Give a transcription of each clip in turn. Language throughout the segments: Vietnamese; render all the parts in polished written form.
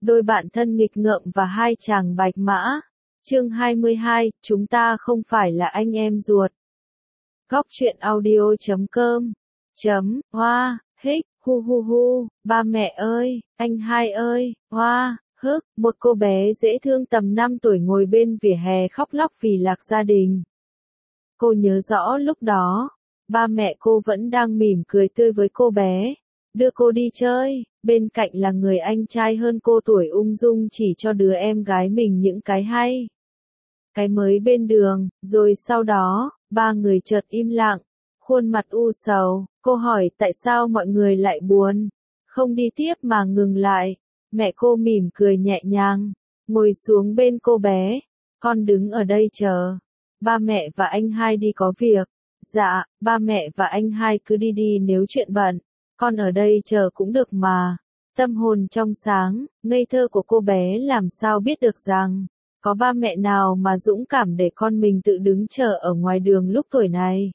đôi bạn thân nghịch ngợm và hai chàng bạch mã. Chương 22, chúng ta không phải là anh em ruột. Góc truyện audio.com Hoa, hích, hu hu hu, ba mẹ ơi, anh hai ơi, hoa, hức, một cô bé dễ thương tầm 5 tuổi ngồi bên vỉa hè khóc lóc vì lạc gia đình. Cô nhớ rõ lúc đó, ba mẹ cô vẫn đang mỉm cười tươi với cô bé, đưa cô đi chơi, bên cạnh là người anh trai hơn cô tuổi ung dung chỉ cho đứa em gái mình những cái hay. Cái mới bên đường, rồi sau đó, ba người chợt im lặng, khuôn mặt u sầu, cô hỏi tại sao mọi người lại buồn, không đi tiếp mà ngừng lại, mẹ cô mỉm cười nhẹ nhàng, ngồi xuống bên cô bé, con đứng ở đây chờ, ba mẹ và anh hai đi có việc, dạ, ba mẹ và anh hai cứ đi đi nếu chuyện bận, con ở đây chờ cũng được mà, tâm hồn trong sáng, ngây thơ của cô bé làm sao biết được rằng, có ba mẹ nào mà dũng cảm để con mình tự đứng chờ ở ngoài đường lúc tuổi này.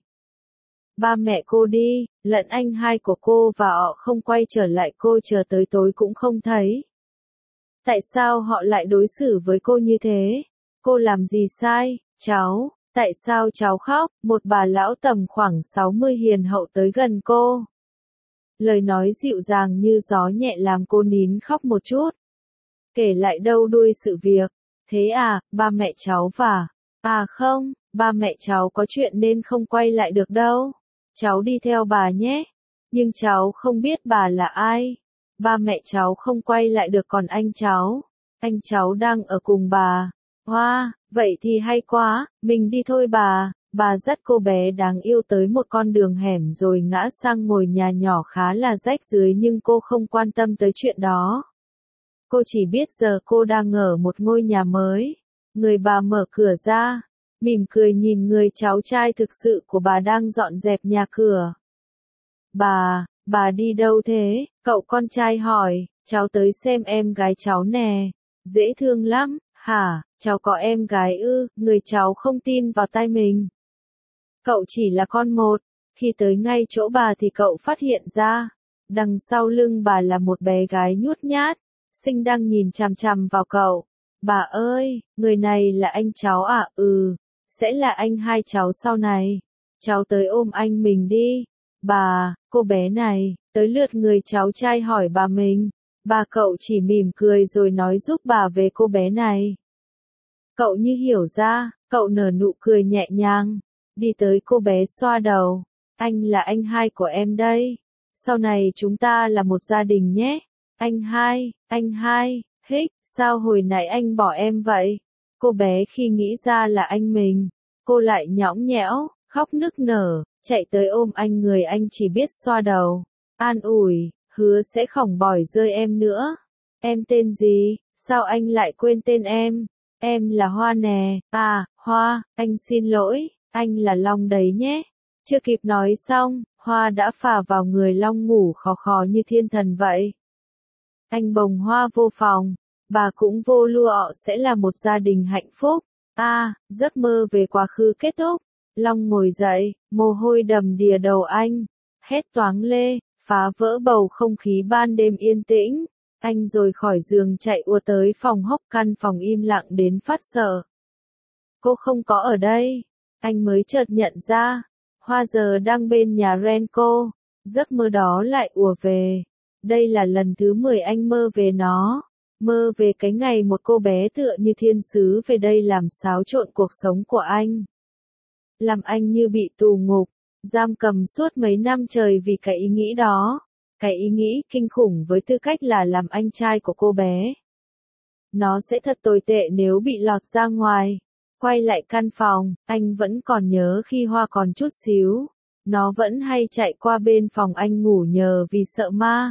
Ba mẹ cô đi, lẫn anh hai của cô và họ không quay trở lại cô chờ tới tối cũng không thấy. Tại sao họ lại đối xử với cô như thế? Cô làm gì sai? Cháu, tại sao cháu khóc? Một bà lão tầm khoảng 60 hiền hậu tới gần cô. Lời nói dịu dàng như gió nhẹ làm cô nín khóc một chút. Kể lại đâu đuôi sự việc. Thế à, ba mẹ cháu à không, ba mẹ cháu có chuyện nên không quay lại được đâu. Cháu đi theo bà nhé. Nhưng cháu không biết bà là ai. Ba mẹ cháu không quay lại được còn anh cháu đang ở cùng bà. Hoa, vậy thì hay quá, mình đi thôi bà. Bà dắt cô bé đáng yêu tới một con đường hẻm rồi ngã sang ngôi nhà nhỏ khá là rách rưới nhưng cô không quan tâm tới chuyện đó. Cô chỉ biết giờ cô đang ở một ngôi nhà mới. Người bà mở cửa ra, mỉm cười nhìn người cháu trai thực sự của bà đang dọn dẹp nhà cửa. Bà đi đâu thế? Cậu con trai hỏi, cháu tới xem em gái cháu nè. Dễ thương lắm, hả? Cháu có em gái ư? Người cháu không tin vào tai mình. Cậu chỉ là con một. Khi tới ngay chỗ bà thì cậu phát hiện ra, đằng sau lưng bà là một bé gái nhút nhát, xinh đang nhìn chằm chằm vào cậu. Bà ơi, người này là anh cháu à? Ừ, sẽ là anh hai cháu sau này. Cháu tới ôm anh mình đi. Bà, cô bé này, tới lượt người cháu trai hỏi bà mình. Bà cậu chỉ mỉm cười rồi nói giúp bà về cô bé này. Cậu như hiểu ra, cậu nở nụ cười nhẹ nhàng, đi tới cô bé xoa đầu. Anh là anh hai của em đây. Sau này chúng ta là một gia đình nhé. Anh hai, hích, sao hồi nãy anh bỏ em vậy? Cô bé khi nghĩ ra là anh mình, cô lại nhõng nhẽo, khóc nức nở, chạy tới ôm anh người anh chỉ biết xoa đầu, an ủi, hứa sẽ không bỏ rơi em nữa. Em tên gì? Sao anh lại quên tên em? Em là Hoa nè. À, Hoa, anh xin lỗi, anh là Long đấy nhé. Chưa kịp nói xong, Hoa đã phà vào người Long ngủ khò khò như thiên thần vậy. Anh bồng Hoa vô phòng, bà cũng vô lụa sẽ là một gia đình hạnh phúc. Giấc mơ về quá khứ kết thúc. Long ngồi dậy, mồ hôi đầm đìa đầu anh, hét toáng lê, phá vỡ bầu không khí ban đêm yên tĩnh. Anh rồi khỏi giường chạy ùa tới phòng hốc căn phòng im lặng đến phát sợ. Cô không có ở đây. Anh mới chợt nhận ra, Hoa giờ đang bên nhà Renko. Giấc mơ đó lại ùa về. Đây là lần thứ 10 anh mơ về nó. Mơ về cái ngày một cô bé tựa như thiên sứ về đây làm xáo trộn cuộc sống của anh. Làm anh như bị tù ngục, giam cầm suốt mấy năm trời vì cái ý nghĩ đó. Cái ý nghĩ kinh khủng với tư cách là làm anh trai của cô bé. Nó sẽ thật tồi tệ nếu bị lọt ra ngoài. Quay lại căn phòng, anh vẫn còn nhớ khi Hoa còn chút xíu. Nó vẫn hay chạy qua bên phòng anh ngủ nhờ vì sợ ma.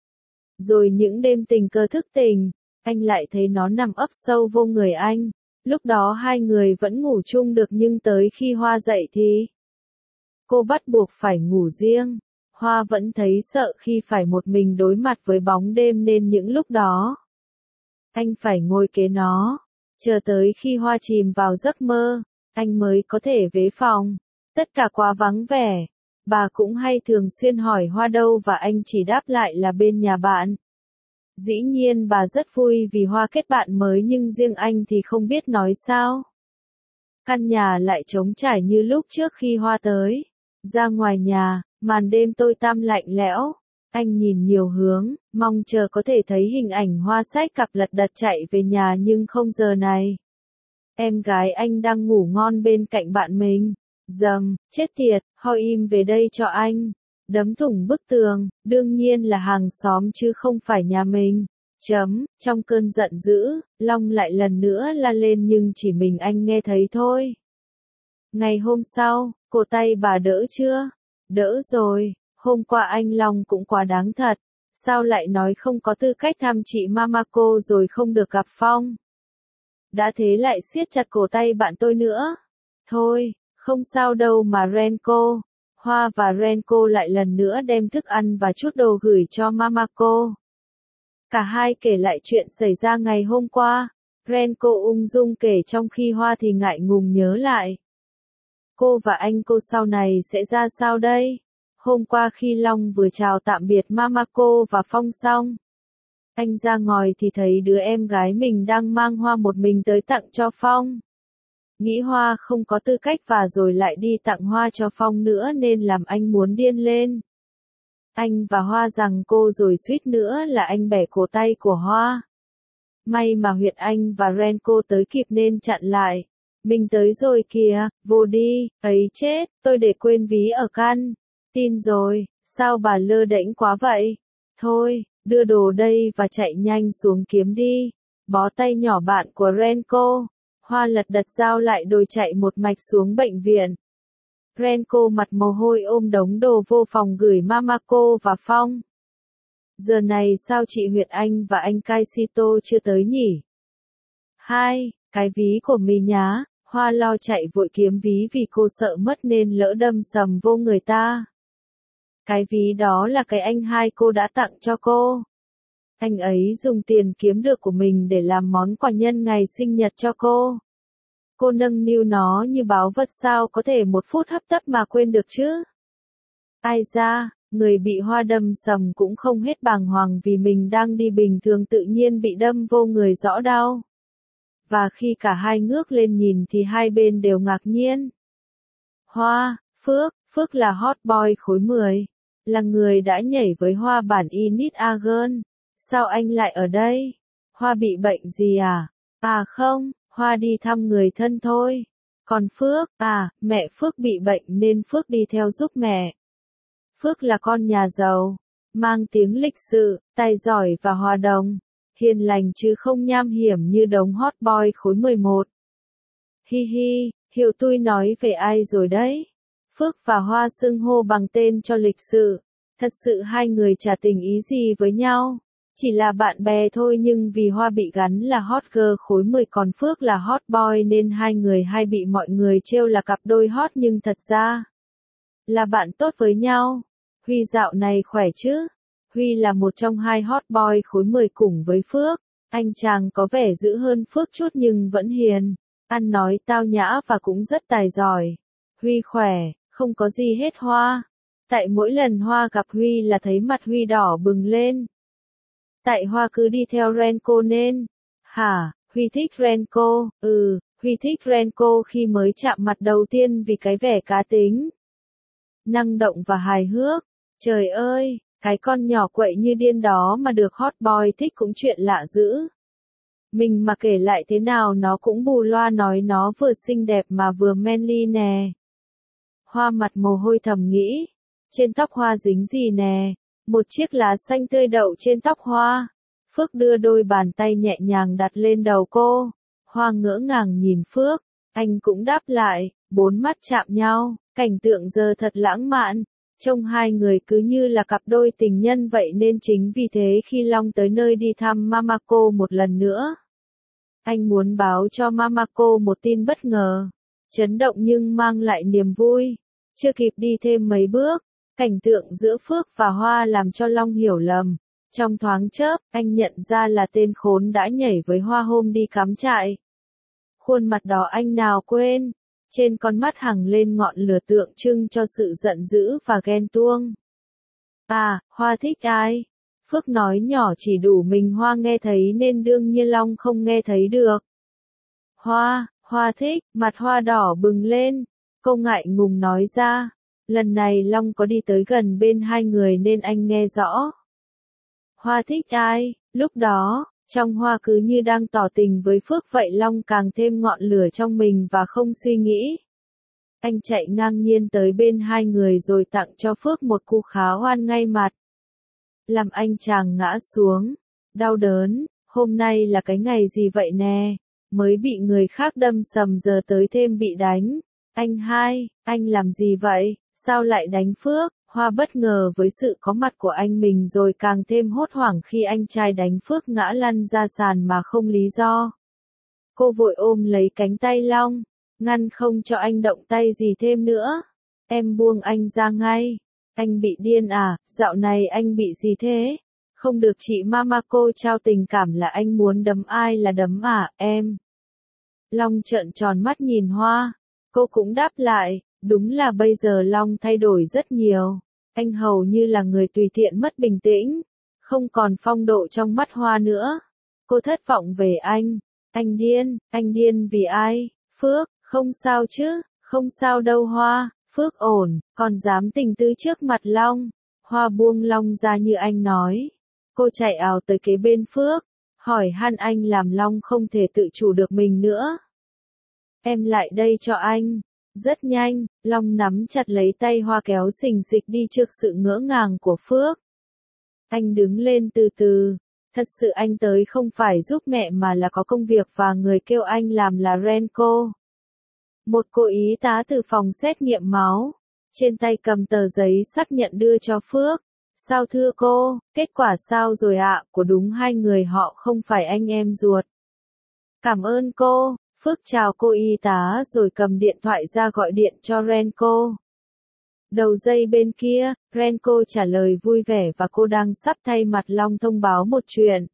Rồi những đêm tình cờ thức tỉnh, anh lại thấy nó nằm ấp sâu vô người anh. Lúc đó hai người vẫn ngủ chung được nhưng tới khi Hoa dậy thì cô bắt buộc phải ngủ riêng. Hoa vẫn thấy sợ khi phải một mình đối mặt với bóng đêm nên những lúc đó anh phải ngồi kế nó, chờ tới khi Hoa chìm vào giấc mơ, anh mới có thể về phòng. Tất cả quá vắng vẻ. Bà cũng hay thường xuyên hỏi Hoa đâu và anh chỉ đáp lại là bên nhà bạn. Dĩ nhiên bà rất vui vì Hoa kết bạn mới nhưng riêng anh thì không biết nói sao. Căn nhà lại trống trải như lúc trước khi Hoa tới. Ra ngoài nhà, màn đêm tối tăm lạnh lẽo. Anh nhìn nhiều hướng, mong chờ có thể thấy hình ảnh Hoa xách cặp lật đật chạy về nhà nhưng không giờ này. Em gái anh đang ngủ ngon bên cạnh bạn mình. Dầm, chết tiệt, Hoa im về đây cho anh. Đấm thủng bức tường, đương nhiên là hàng xóm chứ không phải nhà mình. Trong cơn giận dữ, Long lại lần nữa la lên nhưng chỉ mình anh nghe thấy thôi. Ngày hôm sau, cổ tay bà đỡ chưa? Đỡ rồi, hôm qua anh Long cũng quá đáng thật. Sao lại nói không có tư cách thăm chị Mamako rồi không được gặp Phong? Đã thế lại siết chặt cổ tay bạn tôi nữa. Thôi, không sao đâu mà Renko. Hoa và Renko lại lần nữa đem thức ăn và chút đồ gửi cho Mamako. Cả hai kể lại chuyện xảy ra ngày hôm qua. Renko ung dung kể trong khi Hoa thì ngại ngùng nhớ lại. Cô và anh cô sau này sẽ ra sao đây? Hôm qua khi Long vừa chào tạm biệt Mamako và Phong xong. Anh ra ngoài thì thấy đứa em gái mình đang mang hoa một mình tới tặng cho Phong. Nghĩ Hoa không có tư cách và rồi lại đi tặng hoa cho Phong nữa nên làm anh muốn điên lên. Anh và Hoa rằng cô rồi suýt nữa là anh bẻ cổ tay của Hoa. May mà Huyệt Anh và Renko tới kịp nên chặn lại. Mình tới rồi kìa, vô đi, ấy chết, tôi để quên ví ở căn. Tin rồi, sao bà lơ đễnh quá vậy? Thôi, đưa đồ đây và chạy nhanh xuống kiếm đi. Bó tay nhỏ bạn của Renko. Hoa lật đật giao lại đồi chạy một mạch xuống bệnh viện. Renko mặt mồ hôi ôm đống đồ vô phòng gửi Mamako và Phong. Giờ này sao chị Huyệt Anh và anh Kaishito chưa tới nhỉ? Cái ví của mình nhá. Hoa lo chạy vội kiếm ví vì cô sợ mất nên lỡ đâm sầm vô người ta. Cái ví đó là cái anh hai cô đã tặng cho cô. Anh ấy dùng tiền kiếm được của mình để làm món quà nhân ngày sinh nhật cho cô. Cô nâng niu nó như báu vật sao có thể một phút hấp tấp mà quên được chứ? Ai ra, người bị Hoa đâm sầm cũng không hết bàng hoàng vì mình đang đi bình thường tự nhiên bị đâm vô người rõ đau. Và khi cả hai ngước lên nhìn thì hai bên đều ngạc nhiên. Hoa, Phước là hot boy khối 10. Là người đã nhảy với Hoa bản Init Agon. Sao anh lại ở đây? Hoa bị bệnh gì à? À không, Hoa đi thăm người thân thôi. Còn Phước, mẹ Phước bị bệnh nên Phước đi theo giúp mẹ. Phước là con nhà giàu, mang tiếng lịch sự, tài giỏi và hòa đồng. Hiền lành chứ không nham hiểm như đống hot boy khối 11. Hi hi, Hiệu Tui nói về ai rồi đấy? Phước và Hoa xưng hô bằng tên cho lịch sự. Thật sự hai người chả tình ý gì với nhau. Chỉ là bạn bè thôi nhưng vì Hoa bị gắn là hot girl khối 10 còn Phước là hot boy nên hai người hay bị mọi người trêu là cặp đôi hot nhưng thật ra là bạn tốt với nhau. Huy dạo này khỏe chứ? Huy là một trong hai hot boy khối 10 cùng với Phước. Anh chàng có vẻ dữ hơn Phước chút nhưng vẫn hiền. Ăn nói tao nhã và cũng rất tài giỏi. Huy khỏe, không có gì hết Hoa. Tại mỗi lần Hoa gặp Huy là thấy mặt Huy đỏ bừng lên. Tại Hoa cứ đi theo Renko nên. Hả, Huy thích Renko, Huy thích Renko khi mới chạm mặt đầu tiên vì cái vẻ cá tính, năng động và hài hước. Trời ơi, cái con nhỏ quậy như điên đó mà được hot boy thích cũng chuyện lạ dữ. Mình mà kể lại thế nào nó cũng bù loa nói nó vừa xinh đẹp mà vừa manly nè. Hoa mặt mồ hôi thầm nghĩ. Trên tóc Hoa dính gì nè? Một chiếc lá xanh tươi đậu trên tóc Hoa. Phước đưa đôi bàn tay nhẹ nhàng đặt lên đầu cô. Hoa ngỡ ngàng nhìn Phước. Anh cũng đáp lại, bốn mắt chạm nhau. Cảnh tượng giờ thật lãng mạn. Trông hai người cứ như là cặp đôi tình nhân vậy nên chính vì thế khi Long tới nơi đi thăm Mamako một lần nữa. Anh muốn báo cho Mamako một tin bất ngờ. Chấn động nhưng mang lại niềm vui. Chưa kịp đi thêm mấy bước. Cảnh tượng giữa Phước và Hoa làm cho Long hiểu lầm. Trong thoáng chớp, anh nhận ra là tên khốn đã nhảy với Hoa hôm đi cắm trại. Khuôn mặt đó anh nào quên. Trên con mắt hằng lên ngọn lửa tượng trưng cho sự giận dữ và ghen tuông. Hoa thích ai? Phước nói nhỏ chỉ đủ mình Hoa nghe thấy nên đương nhiên Long không nghe thấy được. Hoa thích, mặt Hoa đỏ bừng lên. Cô ngại ngùng nói ra. Lần này Long có đi tới gần bên hai người nên anh nghe rõ. Hoa thích ai? Lúc đó, trong Hoa cứ như đang tỏ tình với Phước vậy Long càng thêm ngọn lửa trong mình và không suy nghĩ. Anh chạy ngang nhiên tới bên hai người rồi tặng cho Phước một cú khá hoan ngay mặt. Làm anh chàng ngã xuống. Đau đớn, hôm nay là cái ngày gì vậy nè? Mới bị người khác đâm sầm giờ tới thêm bị đánh. Anh làm gì vậy? Sao lại đánh Phước? Hoa bất ngờ với sự có mặt của anh mình rồi càng thêm hốt hoảng khi anh trai đánh Phước ngã lăn ra sàn mà không lý do. Cô vội ôm lấy cánh tay Long, ngăn không cho anh động tay gì thêm nữa. Em buông anh ra ngay. Anh bị điên à, dạo này anh bị gì thế? Không được chị Mamako trao tình cảm là anh muốn đấm ai là đấm à, em? Long trợn tròn mắt nhìn Hoa. Cô cũng đáp lại, đúng là bây giờ Long thay đổi rất nhiều. Anh hầu như là người tùy tiện mất bình tĩnh, không còn phong độ trong mắt Hoa nữa. Cô thất vọng về anh. Anh điên vì ai? Phước, không sao chứ, không sao đâu Hoa, Phước ổn, còn dám tình tứ trước mặt Long. Hoa buông Long ra như anh nói. Cô chạy ào tới kế bên Phước, hỏi han anh làm Long không thể tự chủ được mình nữa. Em lại đây cho anh. Rất nhanh, Long nắm chặt lấy tay Hoa kéo xình xịch đi trước sự ngỡ ngàng của Phước. Anh đứng lên từ từ. Thật sự anh tới không phải giúp mẹ mà là có công việc và người kêu anh làm là Renko. Một cô y tá từ phòng xét nghiệm máu. Trên tay cầm tờ giấy xác nhận đưa cho Phước. Sao thưa cô, kết quả sao rồi ạ? Của đúng hai người họ không phải anh em ruột. Cảm ơn cô. Phước chào cô y tá rồi cầm điện thoại ra gọi điện cho Renko. Đầu dây bên kia, Renko trả lời vui vẻ và cô đang sắp thay mặt Long thông báo một chuyện.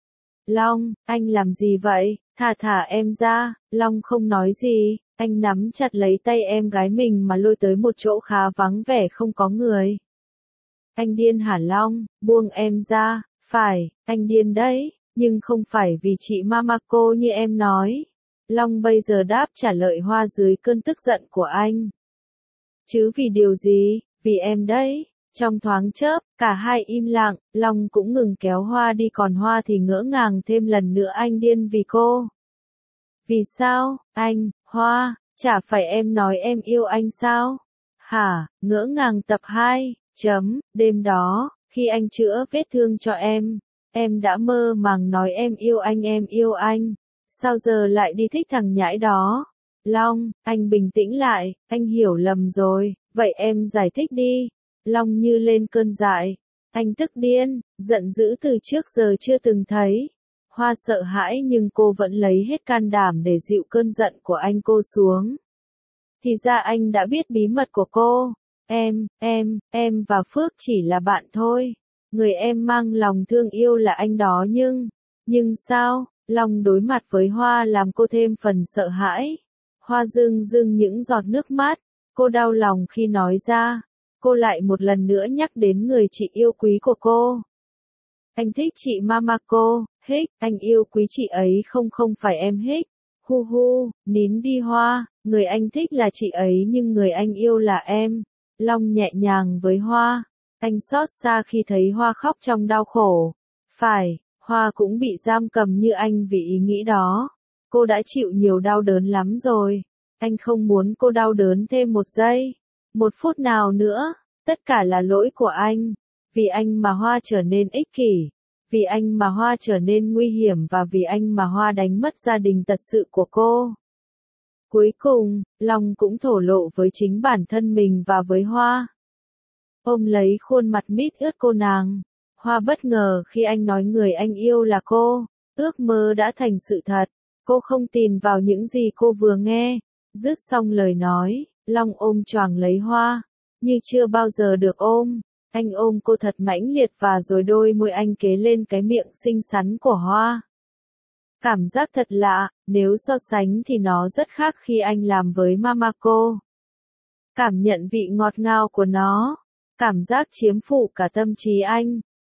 Long, anh làm gì vậy? Thả em ra. Long không nói gì, anh nắm chặt lấy tay em gái mình mà lôi tới một chỗ khá vắng vẻ không có người. Anh điên hả Long? Buông em ra. Phải, anh điên đấy, nhưng không phải vì chị Mamako như em nói. Long bây giờ đáp trả lời Hoa dưới cơn tức giận của anh. Chứ vì điều gì? Vì em đấy. Trong thoáng chớp, cả hai im lặng, Long cũng ngừng kéo Hoa đi còn Hoa thì ngỡ ngàng thêm lần nữa anh điên vì cô. Vì sao, anh, Hoa, chả phải em nói em yêu anh sao? Hả, ngỡ ngàng tập 2, đêm đó, khi anh chữa vết thương cho em đã mơ màng nói em yêu anh. Sao giờ lại đi thích thằng nhãi đó? Long, anh bình tĩnh lại, anh hiểu lầm rồi, vậy em giải thích đi. Long như lên cơn dại. Anh tức điên, giận dữ từ trước giờ chưa từng thấy. Hoa sợ hãi nhưng cô vẫn lấy hết can đảm để dịu cơn giận của anh cô xuống. Thì ra anh đã biết bí mật của cô. Em và Phước chỉ là bạn thôi. Người em mang lòng thương yêu là anh đó nhưng sao? Long đối mặt với Hoa làm cô thêm phần sợ hãi. Hoa rưng rưng những giọt nước mắt. Cô đau lòng khi nói ra. Cô lại một lần nữa nhắc đến người chị yêu quý của cô. Anh thích chị Mamako, hích, anh yêu quý chị ấy không phải em hích. Hu, nín đi Hoa, người anh thích là chị ấy nhưng người anh yêu là em. Long nhẹ nhàng với Hoa. Anh xót xa khi thấy Hoa khóc trong đau khổ. Phải, Hoa cũng bị giam cầm như anh vì ý nghĩ đó. Cô đã chịu nhiều đau đớn lắm rồi. Anh không muốn cô đau đớn thêm một giây, một phút nào nữa. Tất cả là lỗi của anh. Vì anh mà Hoa trở nên ích kỷ. Vì anh mà Hoa trở nên nguy hiểm và vì anh mà Hoa đánh mất gia đình thật sự của cô. Cuối cùng, Long cũng thổ lộ với chính bản thân mình và với Hoa. Ôm lấy khuôn mặt mít ướt cô nàng. Hoa bất ngờ khi anh nói người anh yêu là cô. Ước mơ đã thành sự thật. Cô không tin vào những gì cô vừa nghe. Dứt xong lời nói, Long ôm choàng lấy Hoa. Như chưa bao giờ được ôm. Anh ôm cô thật mãnh liệt và rồi đôi môi anh kế lên cái miệng xinh xắn của Hoa. Cảm giác thật lạ, nếu so sánh thì nó rất khác khi anh làm với Mamako. Cảm nhận vị ngọt ngào của nó. Cảm giác chiếm phủ cả tâm trí anh.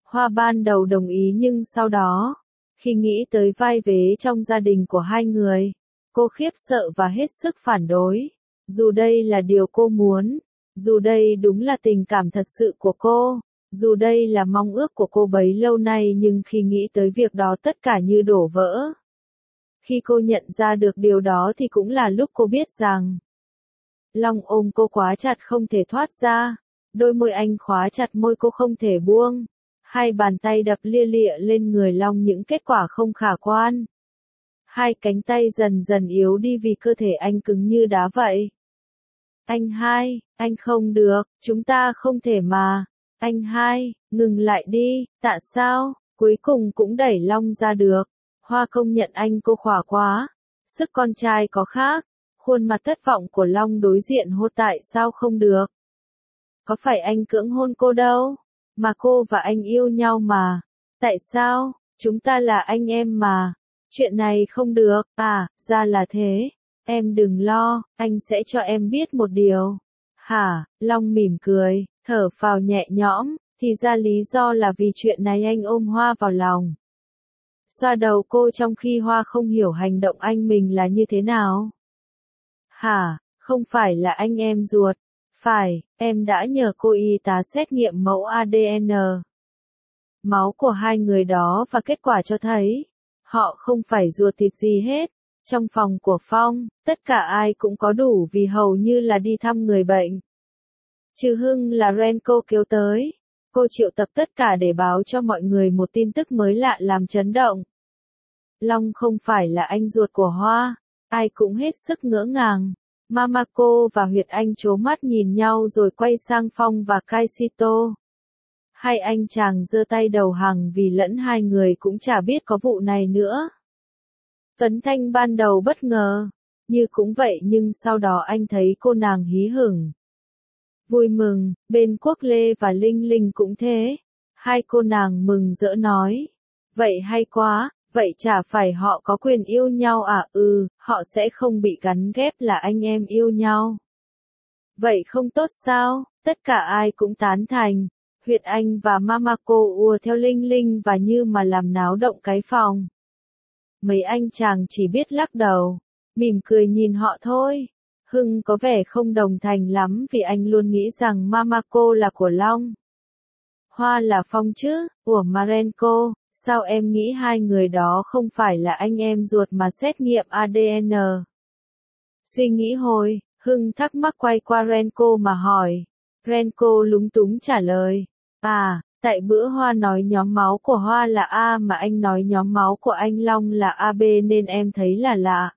Hoa ban đầu đồng ý nhưng sau đó, khi nghĩ tới vai vế trong gia đình của hai người, cô khiếp sợ và hết sức phản đối. Dù đây là điều cô muốn, dù đây đúng là tình cảm thật sự của cô, dù đây là mong ước của cô bấy lâu nay, nhưng khi nghĩ tới việc đó tất cả như đổ vỡ. Khi cô nhận ra được điều đó thì cũng là lúc cô biết rằng Long ôm cô quá chặt không thể thoát ra. Đôi môi anh khóa chặt môi cô không thể buông. Hai bàn tay đập lia lịa lên người Long những kết quả không khả quan. Hai cánh tay dần dần yếu đi vì cơ thể anh cứng như đá vậy. Anh không được, chúng ta không thể mà. Ngừng lại đi, tại sao? Cuối cùng cũng đẩy Long ra được. Hoa công nhận anh cô khỏa quá. Sức con trai có khác. Khuôn mặt thất vọng của Long đối diện hô tại sao không được. Có phải anh cưỡng hôn cô đâu? Mà cô và anh yêu nhau mà. Tại sao? Chúng ta là anh em mà. Chuyện này không được, ra là thế. Em đừng lo, anh sẽ cho em biết một điều. Hả? Long mỉm cười, thở phào nhẹ nhõm, thì ra lý do là vì chuyện này. Anh ôm Hoa vào lòng. Xoa đầu cô trong khi Hoa không hiểu hành động anh mình là như thế nào. Hả? Không phải là anh em ruột. Phải, em đã nhờ cô y tá xét nghiệm mẫu ADN. Máu của hai người đó và kết quả cho thấy, họ không phải ruột thịt gì hết. Trong phòng của Phong, tất cả ai cũng có đủ vì hầu như là đi thăm người bệnh. Trừ Hưng là Renko kéo tới. Cô triệu tập tất cả để báo cho mọi người một tin tức mới lạ làm chấn động. Long không phải là anh ruột của Hoa. Ai cũng hết sức ngỡ ngàng. Mamako và Huyệt Anh trố mắt nhìn nhau rồi quay sang Phong và Kaishito. Hai anh chàng giơ tay đầu hàng vì lẫn hai người cũng chả biết có vụ này nữa. Tuấn Thanh ban đầu bất ngờ, như cũng vậy nhưng sau đó anh thấy cô nàng hí hửng. Vui mừng, bên Quốc Lê và Linh Linh cũng thế. Hai cô nàng mừng rỡ nói. Vậy hay quá, vậy chả phải họ có quyền yêu nhau à? Họ sẽ không bị gắn ghép là anh em yêu nhau. Vậy không tốt sao? Tất cả ai cũng tán thành. Huyệt Anh và Mamako ùa theo Linh Linh và như mà làm náo động cái phòng. Mấy anh chàng chỉ biết lắc đầu, mỉm cười nhìn họ thôi. Hưng có vẻ không đồng thành lắm vì anh luôn nghĩ rằng Mamako là của Long. Hoa là Phong chứ, của Marenko, sao em nghĩ hai người đó không phải là anh em ruột mà xét nghiệm ADN? Suy nghĩ hồi, Hưng thắc mắc quay qua Renko mà hỏi. Renko lúng túng trả lời. Tại bữa Hoa nói nhóm máu của Hoa là A mà anh nói nhóm máu của anh Long là AB nên em thấy là lạ.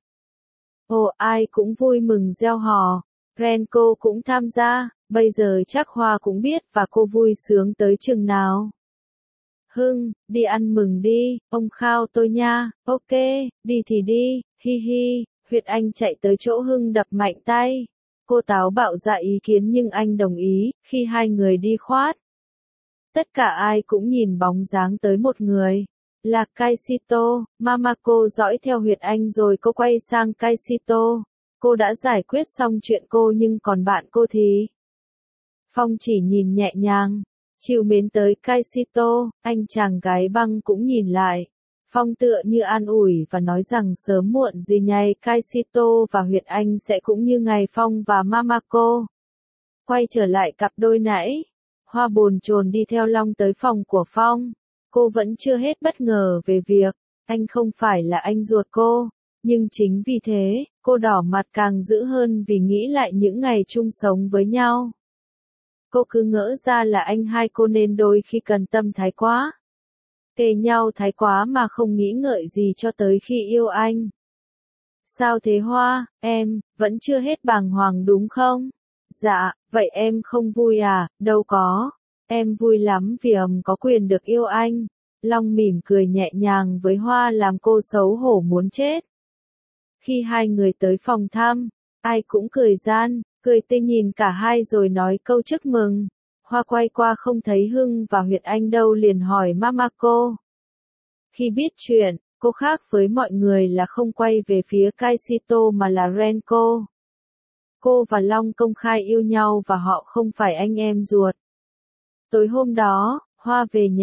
Ai cũng vui mừng reo hò. Renko cũng tham gia, bây giờ chắc Hoa cũng biết và cô vui sướng tới chừng nào. Hưng, đi ăn mừng đi, ông khao tôi nha, ok, đi thì đi, hi hi. Huyệt Anh chạy tới chỗ Hưng đập mạnh tay. Cô táo bạo ra ý kiến nhưng anh đồng ý, khi hai người đi khoát. Tất cả ai cũng nhìn bóng dáng tới một người. Là Kaishito. Mamako dõi theo Huyệt Anh rồi cô quay sang Kaishito. Cô đã giải quyết xong chuyện cô nhưng còn bạn cô thì. Phong chỉ nhìn nhẹ nhàng. Chiều mến tới Kaishito, anh chàng gái băng cũng nhìn lại. Phong tựa như an ủi và nói rằng sớm muộn gì nhầy Kaishito và Huyệt Anh sẽ cũng như ngày Phong và Mamako. Quay trở lại cặp đôi nãy. Hoa bồn chồn đi theo Long tới phòng của Phong. Cô vẫn chưa hết bất ngờ về việc, anh không phải là anh ruột cô. Nhưng chính vì thế, cô đỏ mặt càng dữ hơn vì nghĩ lại những ngày chung sống với nhau. Cô cứ ngỡ ra là anh hai cô nên đôi khi cần tâm thái quá. Kề nhau thái quá mà không nghĩ ngợi gì cho tới khi yêu anh. Sao thế Hoa, em, vẫn chưa hết bàng hoàng đúng không? Dạ, vậy em không vui à? Đâu có. Em vui lắm vì có quyền được yêu anh. Long mỉm cười nhẹ nhàng với Hoa làm cô xấu hổ muốn chết. Khi hai người tới phòng thăm, ai cũng cười gian, cười tươi nhìn cả hai rồi nói câu chúc mừng. Hoa quay qua không thấy Hưng và Huyệt Anh đâu liền hỏi Mamako. Khi biết chuyện, cô khác với mọi người là không quay về phía Kaishito mà là Renko. Cô và Long công khai yêu nhau và họ không phải anh em ruột. Tối hôm đó, Hoa về nhà,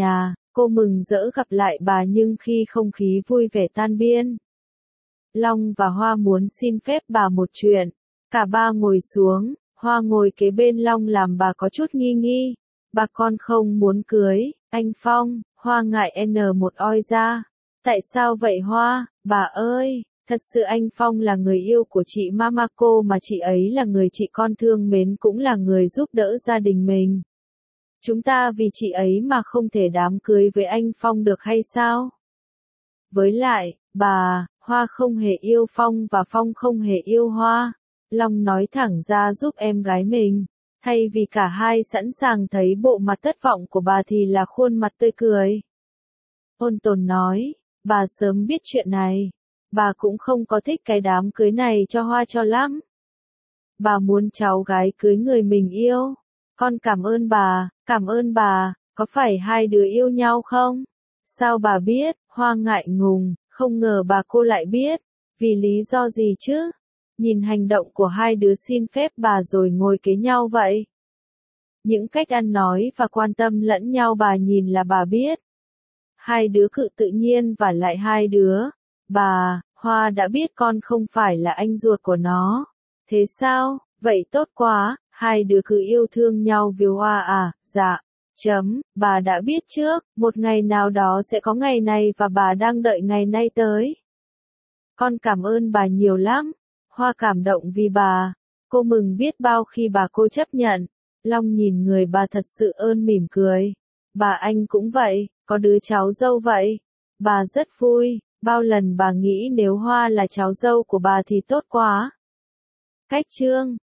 Cô mừng rỡ gặp lại bà nhưng khi không khí vui vẻ tan biên. Long và Hoa muốn xin phép bà một chuyện. Cả ba ngồi xuống, Hoa ngồi kế bên Long làm bà có chút nghi nghi. Bà con không muốn cưới, anh Phong, Hoa ngại một oi ra. Tại sao vậy Hoa, bà ơi, thật sự anh Phong là người yêu của chị Mamako mà chị ấy là người chị con thương mến cũng là người giúp đỡ gia đình mình. Chúng ta vì chị ấy mà không thể đám cưới với anh Phong được hay sao? Với lại, bà, Hoa không hề yêu Phong và Phong không hề yêu Hoa. Long nói thẳng ra giúp em gái mình. Thay vì cả hai sẵn sàng thấy bộ mặt thất vọng của bà thì là khuôn mặt tươi cười. Ôn Tồn nói, bà sớm biết chuyện này. Bà cũng không có thích cái đám cưới này cho Hoa cho lắm. Bà muốn cháu gái cưới người mình yêu. Con cảm ơn bà, có phải hai đứa yêu nhau không? Sao bà biết? Hoa ngại ngùng, không ngờ bà cô lại biết. Vì lý do gì chứ? Nhìn hành động của hai đứa xin phép bà rồi ngồi kế nhau vậy. Những cách ăn nói và quan tâm lẫn nhau bà nhìn là bà biết. Hai đứa cự tự nhiên và lại hai đứa. Bà, Hoa đã biết con không phải là anh ruột của nó. Thế sao? Vậy tốt quá, hai đứa cứ yêu thương nhau vì Hoa à, dạ. Bà đã biết trước, một ngày nào đó sẽ có ngày này và bà đang đợi ngày nay tới. Con cảm ơn bà nhiều lắm. Hoa cảm động vì bà. Cô mừng biết bao khi bà cô chấp nhận. Long nhìn người bà thật sự ơn mỉm cười. Bà anh cũng vậy, có đứa cháu dâu vậy. Bà rất vui, bao lần bà nghĩ nếu Hoa là cháu dâu của bà thì tốt quá. Cách chương